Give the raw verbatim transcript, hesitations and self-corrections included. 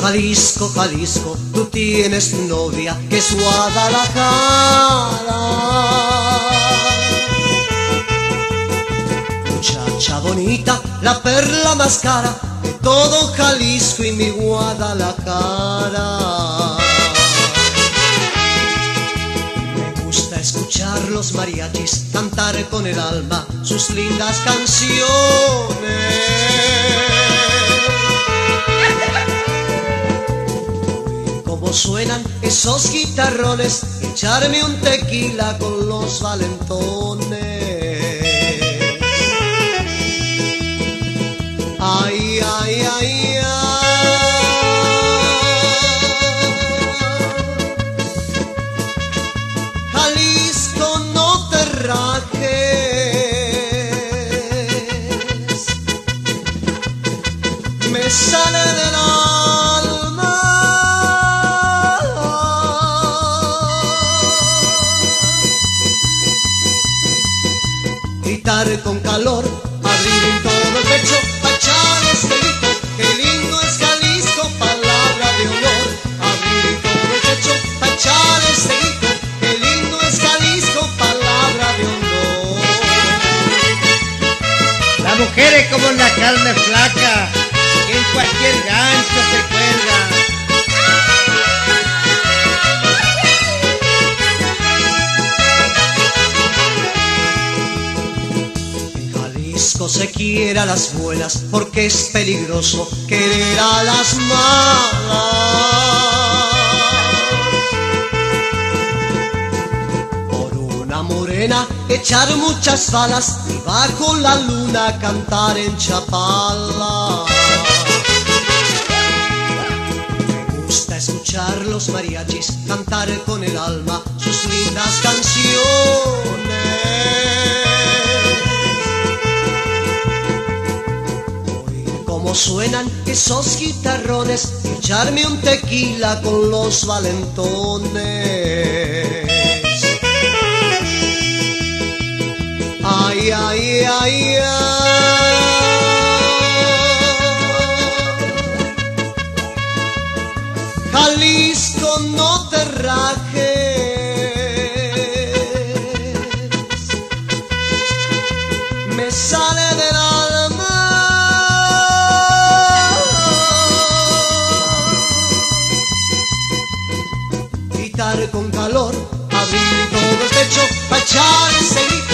Jalisco, Jalisco, tú tienes novia que es Guadalajara. Muchacha bonita, la perla más cara de todo Jalisco y mi Guadalajara. Me gusta escuchar los mariachis cantar con el alma sus lindas canciones. Suenan esos guitarrones, echarme un tequila con los valentones. Ay, ay, ay, ay. Jalisco, no te rajes, me sale de la gritar con calor, abrir en todo el pecho, pa' echar este grito, qué lindo es Jalisco, palabra de honor. Abrir en todo el pecho, pa' echar este grito, qué lindo es Jalisco, palabra de honor. Las mujeres como la carne flaca, que en cualquier gancho se cuelga. Se quiere a las buenas porque es peligroso querer a las malas. Por una morena echar muchas balas y bajo la luna cantar en Chapala. Me gusta escuchar los mariachis cantar con el alma sus lindas canciones. Suenan esos guitarrones y echarme un tequila con los valentones. Ay, ay, ay, ay. Jalisco, no te rajes, me sale del alma. Con calor, abrir todo el pecho, pa' echar ese grito.